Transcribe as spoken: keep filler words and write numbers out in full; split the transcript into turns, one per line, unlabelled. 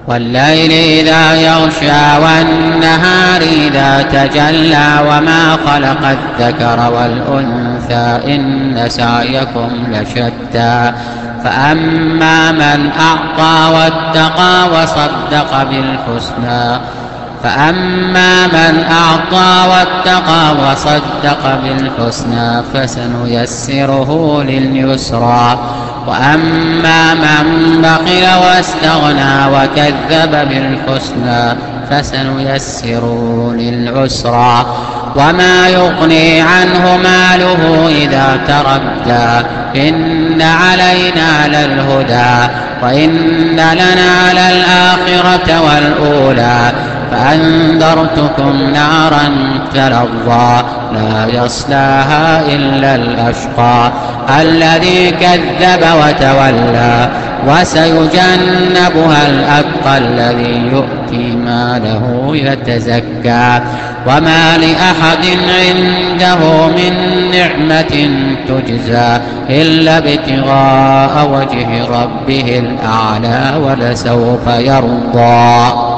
والليل إذا يغشى والنهار إذا تجلى وما خلق الذكر والأنثى إن سعيكم لشتى فأما من أعطى واتقى وصدق بالحسنى فأما من أعطى واتقى وصدق بالحسنى فسنيسره لليسرى وأما من بخل واستغنى وكذب بالحسنى فسنيسره للعسرى وما يغني عنه ماله إذا تردى إن علينا للهدى وإن لنا للآخرة والأولى فأنذرتكم نارا تلظى لا يصلاها إلا الأشقى الذي كذب وتولى وسيجنبها الأتقى الذي يؤتي ماله يتزكى وما لأحد عنده من نعمة تجزى إلا ابتغاء وجه ربه الأعلى ولسوف يرضى.